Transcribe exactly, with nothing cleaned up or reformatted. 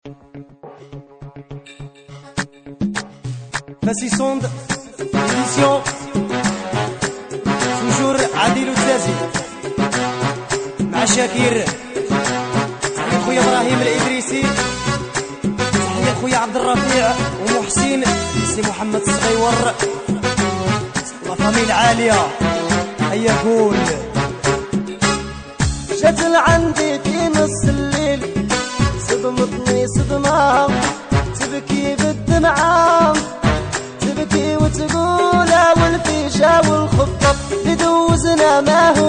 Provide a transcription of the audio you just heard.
Fassi Sonde, édition, toujours عادل وتازي مع شاكير. تحية خويا إبراهيم الإدريسي، تحية خويا عبد الرفيع ومحسن سي محمد الصغيور، لا فامي العالية. هيا قول. جات لعندي في نص الليل، صدمتني صدمة، تبكي بالدمعة، تبكي وتقول والفيشة والخطة اللي دوزنا ما هو